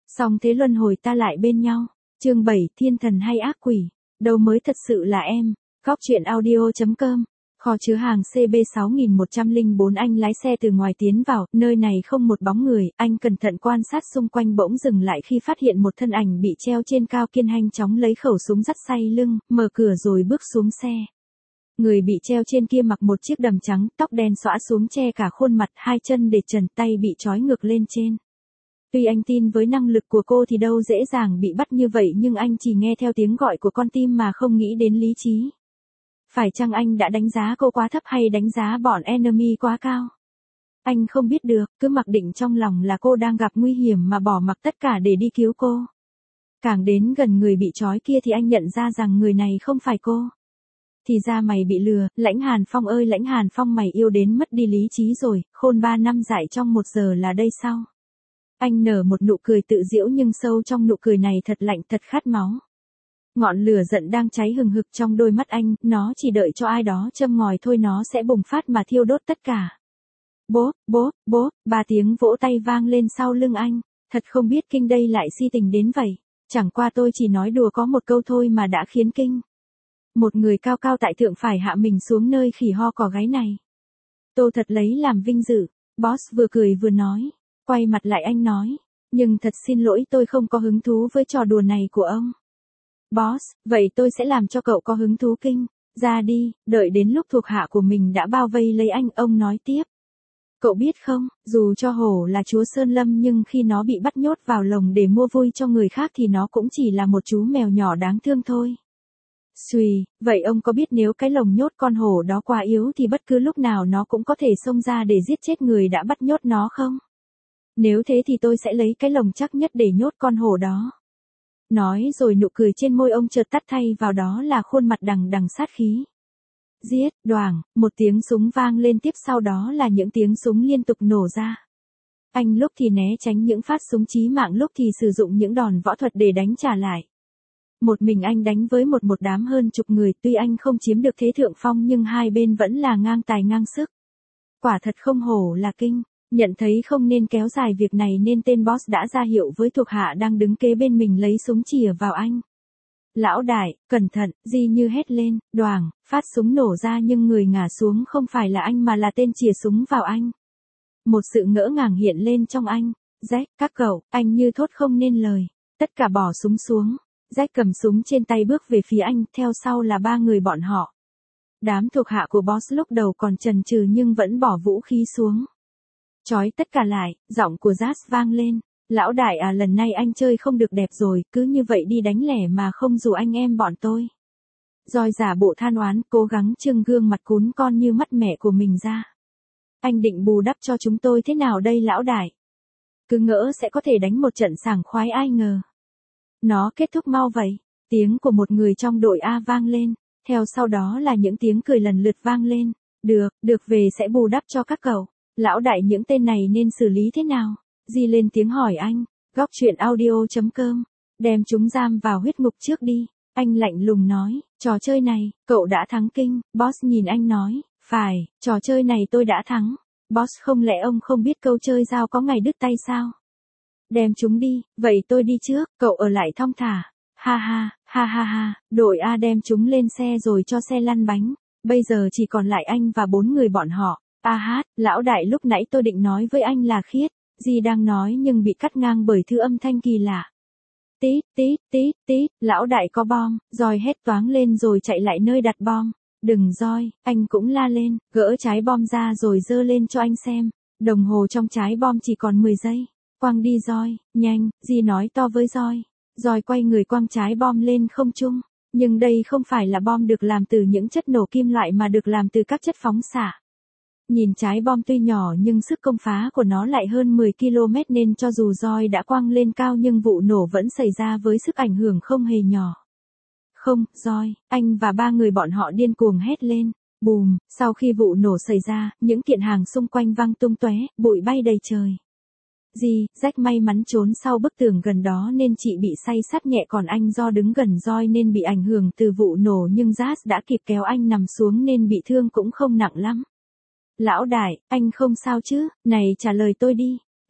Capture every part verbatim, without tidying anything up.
Song thế luân hồi ta lại bên nhau. Chương bảy, thiên thần hay ác quỷ, đâu mới thật sự là em. Góc truyện audio chấm com. Kho chứa hàng C B sáu một không bốn. Anh lái xe từ ngoài tiến vào, nơi này không một bóng người, anh cẩn thận quan sát xung quanh bỗng dừng lại khi phát hiện một thân ảnh bị treo trên cao kiên nhanh chóng lấy khẩu súng dắt say lưng, mở cửa rồi bước xuống xe. Người bị treo trên kia mặc một chiếc đầm trắng, tóc đen xõa xuống che cả khuôn mặt, hai chân để trần, tay bị trói ngược lên trên. Tuy anh tin với năng lực của cô thì đâu dễ dàng bị bắt như vậy, nhưng anh chỉ nghe theo tiếng gọi của con tim mà không nghĩ đến lý trí. Phải chăng anh đã đánh giá cô quá thấp hay đánh giá bọn enemy quá cao? Anh không biết được, cứ mặc định trong lòng là cô đang gặp nguy hiểm mà bỏ mặc tất cả để đi cứu cô. Càng đến gần người bị trói kia thì anh nhận ra rằng người này không phải cô. Thì ra mày bị lừa, Lãnh Hàn Phong ơi Lãnh Hàn Phong, mày yêu đến mất đi lý trí rồi, khôn ba năm dại trong một giờ là đây sao? Anh nở một nụ cười tự giễu nhưng sâu trong nụ cười này thật lạnh, thật khát máu. Ngọn lửa giận đang cháy hừng hực trong đôi mắt anh, nó chỉ đợi cho ai đó châm ngòi thôi nó sẽ bùng phát mà thiêu đốt tất cả. Bốp, bốp, bốp, ba tiếng vỗ tay vang lên sau lưng anh. Thật không biết Kinh đây lại si tình đến vậy. Chẳng qua tôi chỉ nói đùa có một câu thôi mà đã khiến Kinh. Một người cao cao tại thượng phải hạ mình xuống nơi khỉ ho cò gáy này. Tôi thật lấy làm vinh dự. Boss vừa cười vừa nói. Quay mặt lại anh nói. Nhưng thật xin lỗi, tôi không có hứng thú với trò đùa này của ông. Boss, vậy tôi sẽ làm cho cậu có hứng thú. Kinh, ra đi, đợi đến lúc thuộc hạ của mình đã bao vây lấy anh, ông nói tiếp. Cậu biết không, dù cho hổ là chúa Sơn Lâm nhưng khi nó bị bắt nhốt vào lồng để mua vui cho người khác thì nó cũng chỉ là một chú mèo nhỏ đáng thương thôi. Xùi, vậy ông có biết nếu cái lồng nhốt con hổ đó quá yếu thì bất cứ lúc nào nó cũng có thể xông ra để giết chết người đã bắt nhốt nó không? Nếu thế thì tôi sẽ lấy cái lồng chắc nhất để nhốt con hổ đó. Nói rồi nụ cười trên môi ông chợt tắt, thay vào đó là khuôn mặt đằng đằng sát khí. Giết, đoảng, một tiếng súng vang lên, tiếp sau đó là những tiếng súng liên tục nổ ra. Anh lúc thì né tránh những phát súng chí mạng, lúc thì sử dụng những đòn võ thuật để đánh trả lại. Một mình anh đánh với một một đám hơn chục người, tuy anh không chiếm được thế thượng phong nhưng hai bên vẫn là ngang tài ngang sức. Quả thật không hổ là Kinh. Nhận thấy không nên kéo dài việc này nên tên boss đã ra hiệu với thuộc hạ đang đứng kế bên mình lấy súng chĩa vào anh. Lão đại, cẩn thận, Di Như hét lên, đoảng, phát súng nổ ra nhưng người ngã xuống không phải là anh mà là tên chĩa súng vào anh. Một sự ngỡ ngàng hiện lên trong anh. Jack, các cậu, anh như thốt không nên lời. Tất cả bỏ súng xuống. Jack cầm súng trên tay bước về phía anh, theo sau là ba người bọn họ. Đám thuộc hạ của boss lúc đầu còn chần chừ nhưng vẫn bỏ vũ khí xuống. Chói tất cả lại, giọng của Jazz vang lên. Lão đại à, lần này anh chơi không được đẹp rồi, cứ như vậy đi đánh lẻ mà không dù anh em bọn tôi. Rồi giả bộ than oán, cố gắng trưng gương mặt cún con như mắt mẹ của mình ra. Anh định bù đắp cho chúng tôi thế nào đây lão đại? Cứ ngỡ sẽ có thể đánh một trận sảng khoái, ai ngờ. Nó kết thúc mau vậy. Tiếng của một người trong đội A vang lên, theo sau đó là những tiếng cười lần lượt vang lên. Được, được, về sẽ bù đắp cho các cậu. Lão đại, những tên này nên xử lý thế nào? Di lên tiếng hỏi anh. Góc truyện audio chấm com. Đem chúng giam vào huyết ngục trước đi. Anh lạnh lùng nói. Trò chơi này, cậu đã thắng. Kinh, boss nhìn anh nói. Phải, trò chơi này tôi đã thắng. Boss, không lẽ ông không biết câu chơi dao có ngày đứt tay sao? Đem chúng đi, vậy tôi đi trước, cậu ở lại thong thả. Ha ha, ha ha ha, đội A đem chúng lên xe rồi cho xe lăn bánh. Bây giờ chỉ còn lại anh và bốn người bọn họ. A hát, lão đại, lúc nãy tôi định nói với anh là Khiết. Di đang nói nhưng bị cắt ngang bởi thứ âm thanh kỳ lạ. Tít, tít, tít, tít, lão đại có bom, Roi hét toáng lên rồi chạy lại nơi đặt bom. Đừng Roi, anh cũng la lên, gỡ trái bom ra rồi giơ lên cho anh xem. Đồng hồ trong trái bom chỉ còn mười giây. Quăng đi Roi, nhanh, Di nói to với Roi. Roi quay người quăng trái bom lên không trung. Nhưng đây không phải là bom được làm từ những chất nổ kim loại mà được làm từ các chất phóng xạ. Nhìn trái bom tuy nhỏ nhưng sức công phá của nó lại hơn mười ki lô mét nên cho dù Roi đã quăng lên cao nhưng vụ nổ vẫn xảy ra với sức ảnh hưởng không hề nhỏ. Không, Roi, anh và ba người bọn họ điên cuồng hét lên. Bùm, sau khi vụ nổ xảy ra, những kiện hàng xung quanh văng tung tóe, bụi bay đầy trời. Di, Jack may mắn trốn sau bức tường gần đó nên chị bị say sắt nhẹ, còn anh do đứng gần Roi nên bị ảnh hưởng từ vụ nổ nhưng Jazz đã kịp kéo anh nằm xuống nên bị thương cũng không nặng lắm. Lão đại, anh không sao chứ? Này trả lời tôi đi.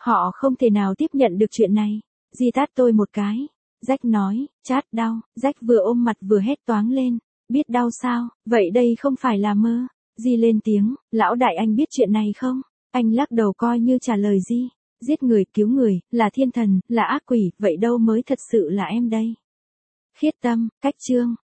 Họ không thể nào tiếp nhận được chuyện này. Di tát tôi một cái. Jack nói, chát đau. Jack vừa ôm mặt vừa hét toáng lên. Biết đau sao, vậy đây không phải là mơ. Di lên tiếng, lão đại anh biết chuyện này không? Anh lắc đầu coi như trả lời Di. Giết người, cứu người, là thiên thần, là ác quỷ, vậy đâu mới thật sự là em đây? Khiết Tâm, Cách Chương.